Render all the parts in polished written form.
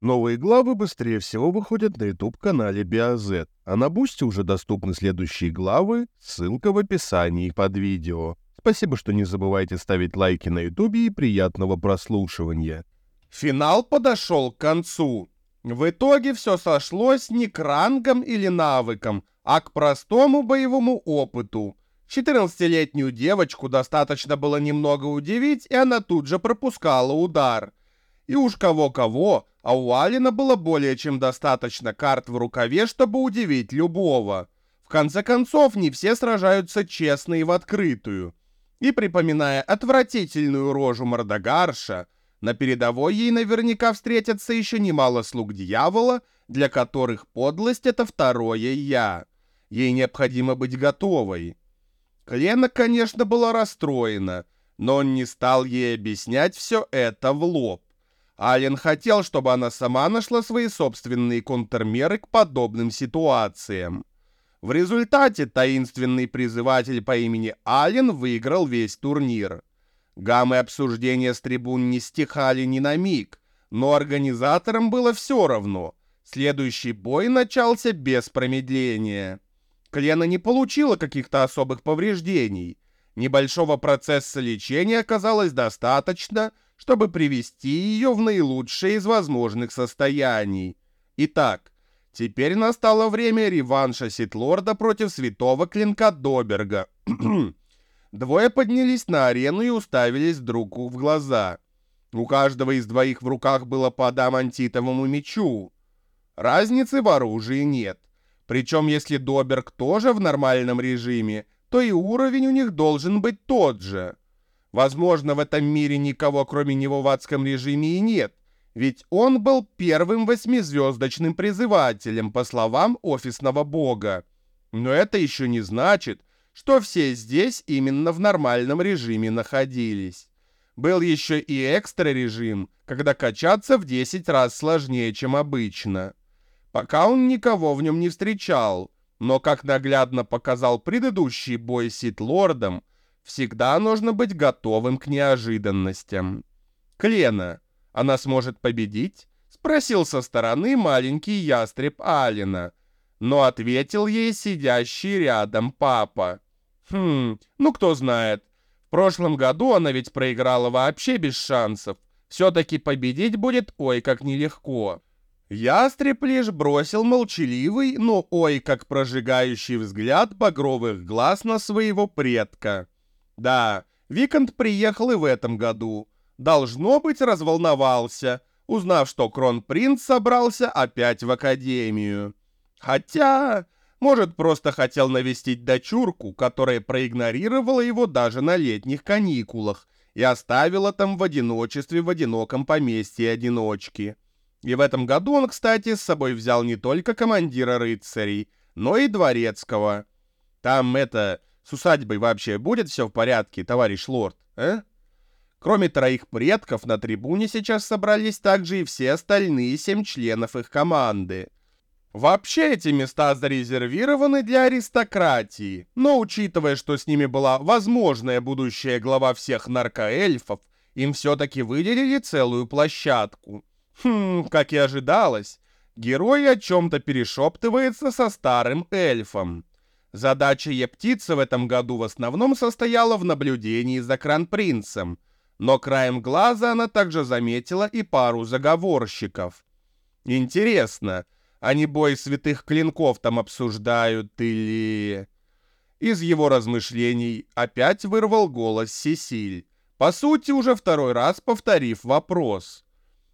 Новые главы быстрее всего выходят на YouTube-канале BioZ, а на Бусти уже доступны следующие главы, ссылка в описании под видео. Спасибо, что не забывайте ставить лайки на YouTube и приятного прослушивания. Финал подошел к концу. В итоге все сошлось не к рангам или навыкам, а к простому боевому опыту. 14-летнюю девочку достаточно было немного удивить, и она тут же пропускала удар. И уж кого-кого, а у Алина было более чем достаточно карт в рукаве, чтобы удивить любого. В конце концов, не все сражаются честно и в открытую. И припоминая отвратительную рожу Мордогарша, на передовой ей наверняка встретятся еще немало слуг дьявола, для которых подлость — это второе «я». Ей необходимо быть готовой. Клена, конечно, была расстроена, но он не стал ей объяснять все это в лоб. Ален хотел, чтобы она сама нашла свои собственные контрмеры к подобным ситуациям. В результате таинственный призыватель по имени Ален выиграл весь турнир. Гаммы обсуждения с трибун не стихали ни на миг, но организаторам было все равно. Следующий бой начался без промедления. Клена не получила каких-то особых повреждений. Небольшого процесса лечения оказалось достаточно, чтобы привести ее в наилучшее из возможных состояний. Итак, теперь настало время реванша Ситлорда против святого клинка Доберга. Двое поднялись на арену и уставились друг в глаза. У каждого из двоих в руках было по адамантитовому мечу. Разницы в оружии нет. Причем, если Доберг тоже в нормальном режиме, то и уровень у них должен быть тот же. Возможно, в этом мире никого, кроме него, в адском режиме и нет, ведь он был первым 8-звездочным призывателем, по словам офисного бога. Но это еще не значит, что все здесь именно в нормальном режиме находились. Был еще и экстра-режим, когда качаться в 10 раз сложнее, чем обычно. Пока он никого в нем не встречал, но, как наглядно показал предыдущий бой с Ситлордом, всегда нужно быть готовым к неожиданностям. «Клена, она сможет победить?» — спросил со стороны маленький ястреб Алина, но ответил ей сидящий рядом папа. Ну кто знает. В прошлом году она ведь проиграла вообще без шансов. Все-таки победить будет ой как нелегко. Ястреб лишь бросил молчаливый, но ой как прожигающий взгляд багровых глаз на своего предка. Да, Викант приехал и в этом году. Должно быть, разволновался, узнав, что кронпринц собрался опять в академию. Хотя, может, просто хотел навестить дочурку, которая проигнорировала его даже на летних каникулах и оставила там в одиночестве в одиноком поместье одиночки. И в этом году он, кстати, с собой взял не только командира рыцарей, но и дворецкого. Там с усадьбой вообще будет все в порядке, товарищ лорд, а? Кроме троих предков, на трибуне сейчас собрались также и все остальные 7 членов их команды. Вообще эти места зарезервированы для аристократии, но учитывая, что с ними была возможная будущая глава всех наркоэльфов, им все-таки выделили целую площадку. Как и ожидалось, герой о чем-то перешептывается со старым эльфом. Задача Ептицы в этом году в основном состояла в наблюдении за кронпринцем, но краем глаза она также заметила и пару заговорщиков. Интересно, они бой святых клинков там обсуждают или... Из его размышлений опять вырвал голос Сесиль, по сути уже второй раз повторив вопрос.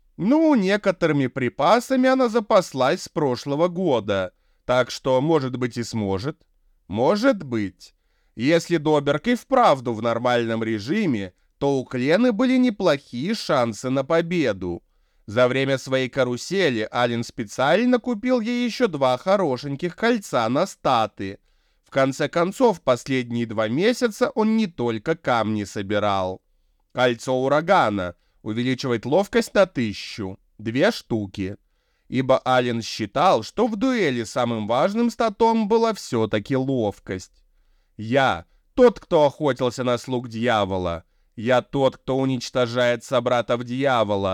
Некоторыми припасами она запаслась с прошлого года, так что, может быть, и сможет. Может быть. Если Доберг и вправду в нормальном режиме, то у Клены были неплохие шансы на победу. За время своей карусели Ален специально купил ей еще 2 хорошеньких кольца на статы. В конце концов, последние 2 месяца он не только камни собирал. Кольцо урагана увеличивает ловкость на 1000, 2 штуки. Ибо Ален считал, что в дуэли самым важным статом была все-таки ловкость. Я тот, кто охотился на слуг дьявола. Я тот, кто уничтожает собратов дьявола.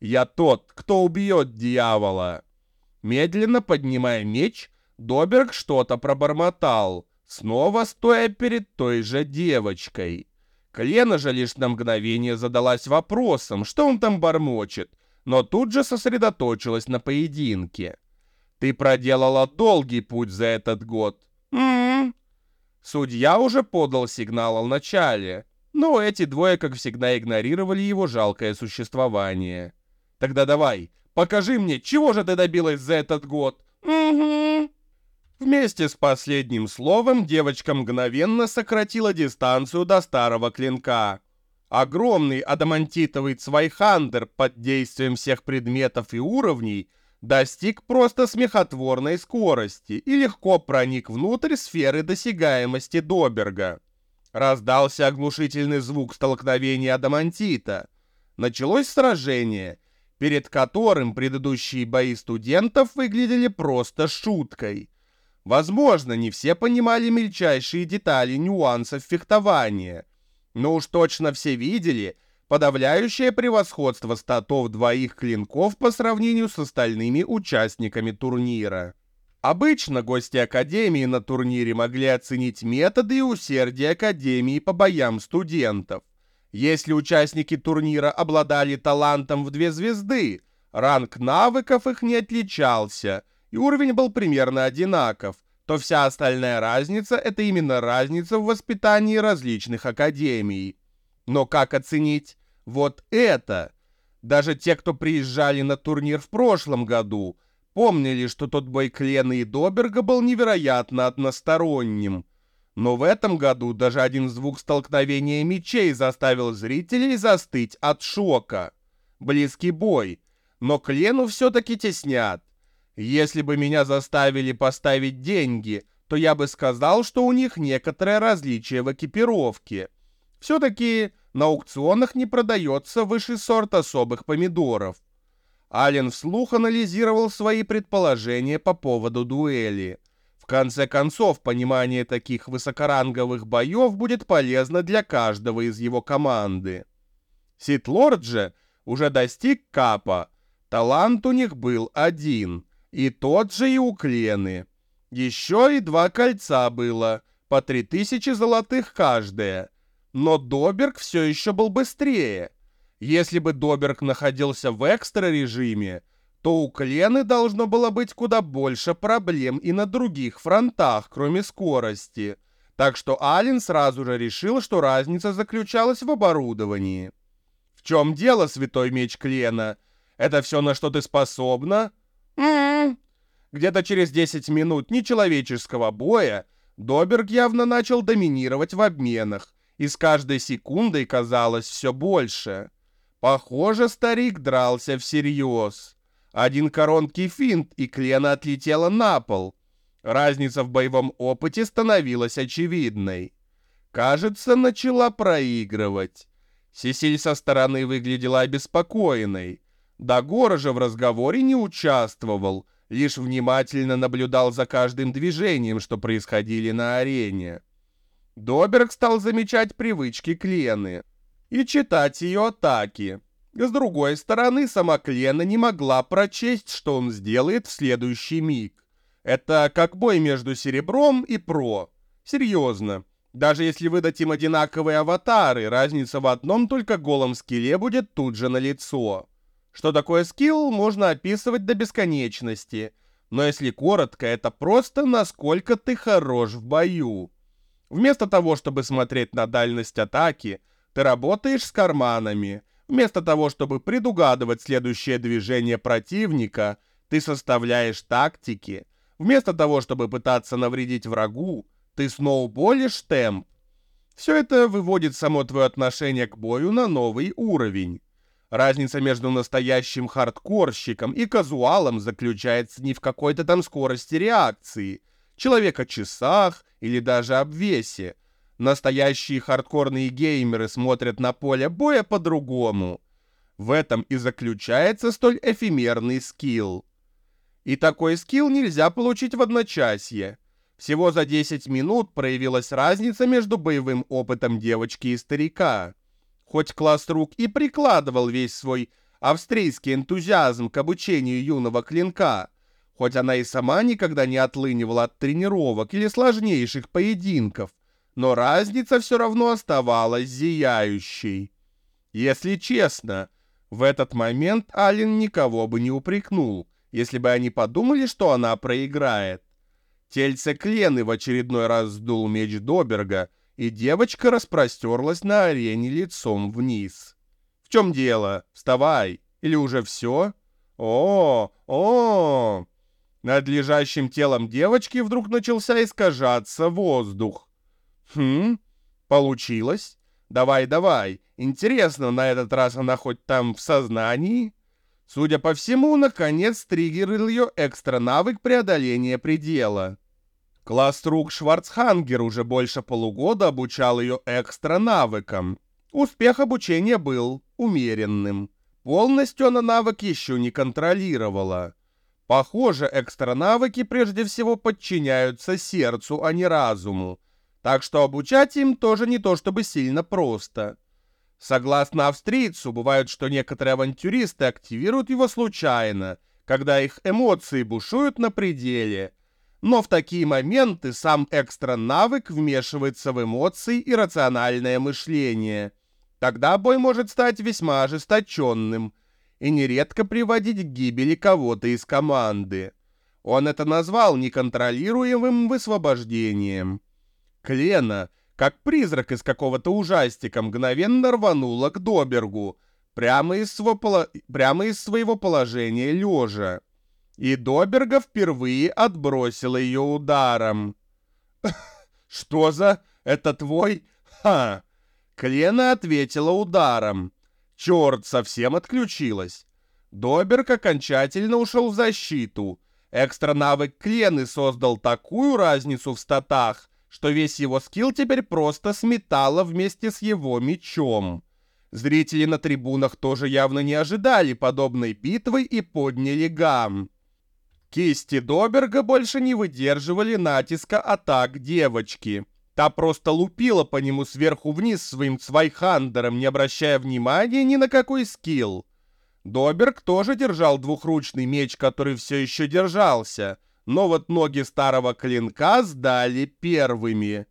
Я тот, кто убьет дьявола». Медленно поднимая меч, Доберг что-то пробормотал, снова стоя перед той же девочкой. Клена же лишь на мгновение задалась вопросом, что он там бормочет, но тут же сосредоточилась на поединке. «Ты проделала долгий путь за этот год». «М-м-м». Судья уже подал сигнал о начале, но эти двое, как всегда, игнорировали его жалкое существование. «Тогда давай, покажи мне, чего же ты добилась за этот год?» «Угу». Вместе с последним словом девочка мгновенно сократила дистанцию до старого клинка. Огромный адамантитовый цвайхандер под действием всех предметов и уровней достиг просто смехотворной скорости и легко проник внутрь сферы досягаемости Доберга. Раздался оглушительный звук столкновения адамантита. Началось сражение, перед которым предыдущие бои студентов выглядели просто шуткой. Возможно, не все понимали мельчайшие детали нюансов фехтования, но уж точно все видели подавляющее превосходство статов двоих клинков по сравнению с остальными участниками турнира. Обычно гости Академии на турнире могли оценить методы и усердие Академии по боям студентов. Если участники турнира обладали талантом в 2 звезды, ранг навыков их не отличался, и уровень был примерно одинаков, то вся остальная разница — это именно разница в воспитании различных академий. Но как оценить вот это? Даже те, кто приезжали на турнир в прошлом году, помнили, что тот бой Клена и Доберга был невероятно односторонним. Но в этом году даже один звук столкновения мечей заставил зрителей застыть от шока. Близкий бой, но Клену все-таки теснят. Если бы меня заставили поставить деньги, то я бы сказал, что у них некоторое различие в экипировке. Все-таки на аукционах не продается высший сорт особых помидоров. Ален вслух анализировал свои предположения по поводу дуэли. В конце концов, понимание таких высокоранговых боев будет полезно для каждого из его команды. Сит-лорд же уже достиг капа. Талант у них был один, и тот же и у Клены. Еще и 2 кольца было, по 3000 золотых каждое. Но Доберг все еще был быстрее. Если бы Доберг находился в экстра-режиме, то у Клены должно было быть куда больше проблем и на других фронтах, кроме скорости. Так что Ален сразу же решил, что разница заключалась в оборудовании. «В чем дело, святой меч Клена? Это все, на что ты способна?» Где-то через 10 минут нечеловеческого боя Доберг явно начал доминировать в обменах, и с каждой секундой казалось все больше. Похоже, старик дрался всерьез. Один короткий финт, и Клена отлетела на пол. Разница в боевом опыте становилась очевидной. Кажется, начала проигрывать. Сесиль со стороны выглядела обеспокоенной. Дагора же в разговоре не участвовал, лишь внимательно наблюдал за каждым движением, что происходили на арене. Доберг стал замечать привычки Клены и читать ее атаки. С другой стороны, сама Клена не могла прочесть, что он сделает в следующий миг. Это как бой между серебром и про. Серьезно. Даже если выдать им одинаковые аватары, разница в одном только голом скилле будет тут же налицо. Что такое скилл, можно описывать до бесконечности. Но если коротко, это просто насколько ты хорош в бою. Вместо того, чтобы смотреть на дальность атаки, ты работаешь с карманами. Вместо того, чтобы предугадывать следующее движение противника, ты составляешь тактики. Вместо того, чтобы пытаться навредить врагу, ты сноуболишь темп. Все это выводит само твое отношение к бою на новый уровень. Разница между настоящим хардкорщиком и казуалом заключается не в какой-то там скорости реакции, человека-часах или даже обвесе. Настоящие хардкорные геймеры смотрят на поле боя по-другому. В этом и заключается столь эфемерный скилл. И такой скилл нельзя получить в одночасье. Всего за 10 минут проявилась разница между боевым опытом девочки и старика. Хоть класс рук и прикладывал весь свой австрийский энтузиазм к обучению юного клинка, хоть она и сама никогда не отлынивала от тренировок или сложнейших поединков, но разница все равно оставалась зияющей. Если честно, в этот момент Ален никого бы не упрекнул, если бы они подумали, что она проиграет. Тельце Клены в очередной раз сдул меч Доберга, и девочка распростерлась на арене лицом вниз. «В чем дело? Вставай! Или уже все?» О! Над лежащим телом девочки вдруг начался искажаться воздух. Получилось? Давай. Интересно, на этот раз она хоть там в сознании?» Судя по всему, наконец триггерил ее экстра-навык преодоления предела. Классрук Шварцхангер уже больше полугода обучал ее экстра-навыкам. Успех обучения был умеренным. Полностью она навык еще не контролировала. Похоже, экстра-навыки прежде всего подчиняются сердцу, а не разуму. Так что обучать им тоже не то чтобы сильно просто. Согласно австрийцу, бывает, что некоторые авантюристы активируют его случайно, когда их эмоции бушуют на пределе. Но в такие моменты сам экстра-навык вмешивается в эмоции и рациональное мышление. Тогда бой может стать весьма ожесточенным и нередко приводить к гибели кого-то из команды. Он это назвал неконтролируемым высвобождением. Клена, как призрак из какого-то ужастика, мгновенно рванула к Добергу, прямо из своего положения лежа. И Доберга впервые отбросила ее ударом. «Что за? Это твой? Ха!» Клена ответила ударом. Черт, совсем отключилась. Доберг окончательно ушел в защиту. Экстра-навык Клены создал такую разницу в статах, что весь его скилл теперь просто сметало вместе с его мечом. Зрители на трибунах тоже явно не ожидали подобной битвы и подняли гам. Кисти Доберга больше не выдерживали натиска атак девочки. Та просто лупила по нему сверху вниз своим цвайхандером, не обращая внимания ни на какой скилл. Доберг тоже держал двухручный меч, который все еще держался, но вот ноги старого клинка сдали первыми.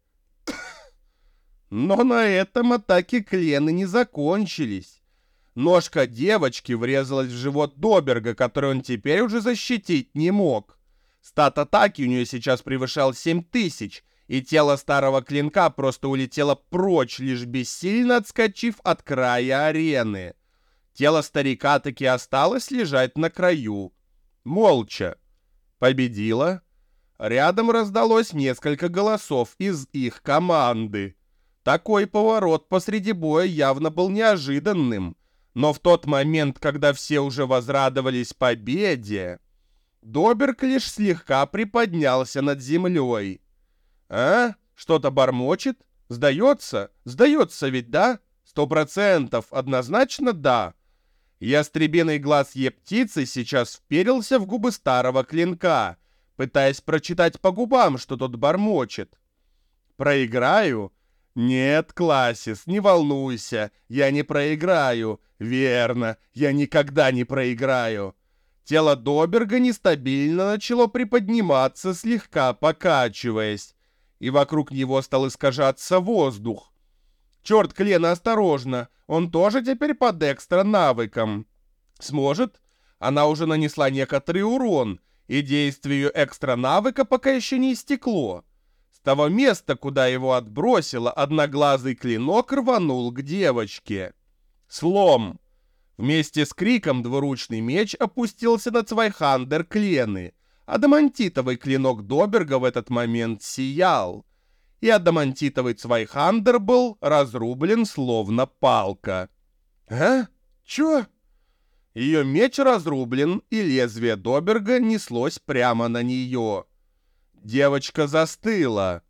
Но на этом атаки Клены не закончились. Ножка девочки врезалась в живот Доберга, который он теперь уже защитить не мог. Стат атаки у нее сейчас превышал 7000, и тело старого клинка просто улетело прочь, лишь бессильно отскочив от края арены. Тело старика таки осталось лежать на краю. Молча. Победила. Рядом раздалось несколько голосов из их команды. Такой поворот посреди боя явно был неожиданным. Но в тот момент, когда все уже возрадовались победе, Доберг лишь слегка приподнялся над землей. «А? Что-то бормочет? Сдается? Сдается ведь, да? 100%, однозначно да». Ястребиный глаз Е-птицы сейчас вперился в губы старого клинка, пытаясь прочитать по губам, что тот бормочет. «Проиграю? Нет, Классис, не волнуйся, я не проиграю. Верно, я никогда не проиграю». Тело Доберга нестабильно начало приподниматься, слегка покачиваясь, и вокруг него стал искажаться воздух. «Черт, Клена, осторожно, он тоже теперь под экстра-навыком. Сможет?» Она уже нанесла некоторый урон, и действию экстра-навыка пока еще не истекло. С того места, куда его отбросило, одноглазый клинок рванул к девочке. Слом. Вместе с криком двуручный меч опустился на цвайхандер Клены. Адамантитовый клинок Доберга в этот момент сиял. И адамантитовый цвайхандер был разрублен словно палка. «А? Чё?» Ее меч разрублен, и лезвие Доберга неслось прямо на нее. Девочка застыла.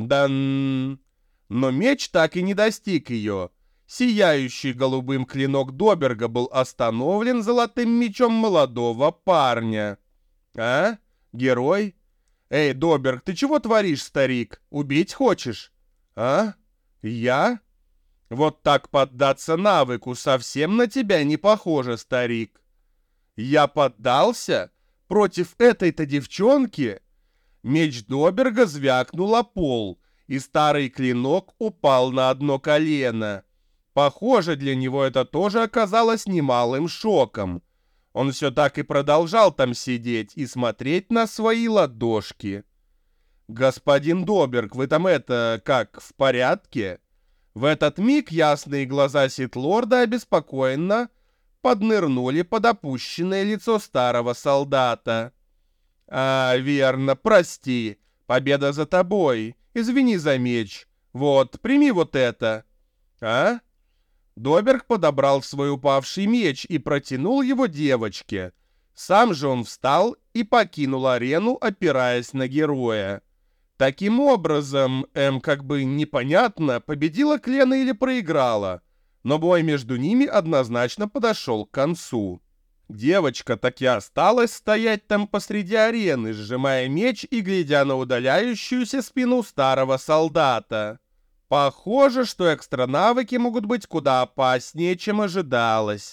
Но меч так и не достиг ее. Сияющий голубым клинок Доберга был остановлен золотым мечом молодого парня. «А? Герой? Эй, Доберг, ты чего творишь, старик? Убить хочешь?» «А? Я?» Вот так поддаться навыку совсем на тебя не похоже, старик. Я поддался? Против этой-то девчонки? Меч Доберга звякнул о пол, и старый клинок упал на одно колено. Похоже, для него это тоже оказалось немалым шоком. Он все так и продолжал там сидеть и смотреть на свои ладошки. «Господин Доберг, вы там как, в порядке?» В этот миг ясные глаза Ситлорда обеспокоенно поднырнули под опущенное лицо старого солдата. «А, верно, прости. Победа за тобой. Извини за меч. Вот, прими вот это». «А?» Доберг подобрал свой упавший меч и протянул его девочке. Сам же он встал и покинул арену, опираясь на героя. Таким образом, как бы непонятно, победила Клена или проиграла, но бой между ними однозначно подошел к концу. Девочка так и осталась стоять там посреди арены, сжимая меч и глядя на удаляющуюся спину старого солдата. Похоже, что экстра-навыки могут быть куда опаснее, чем ожидалось.